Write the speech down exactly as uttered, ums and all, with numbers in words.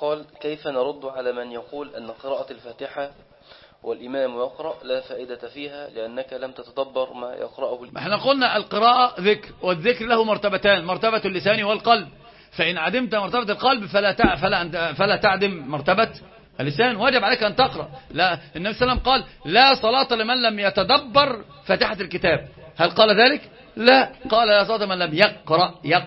قال: كيف نرد على من يقول أن قراءة الفاتحة والإمام يقرأ لا فائدة فيها لأنك لم تتدبر ما يقرأه الإمام؟ احنا قلنا القراءة ذكر، والذكر له مرتبتان، مرتبة اللسان والقلب، فإن عدمت مرتبة القلب فلا تع... فلا فلا تعدم مرتبة اللسان، واجب عليك أن تقرأ. لا، النبي صلى الله عليه وسلم قال: لا صلاة لمن لم يتدبر فاتحة الكتاب. هل قال ذلك؟ لا، قال: لا صلاة من لم يقرأ يقرأ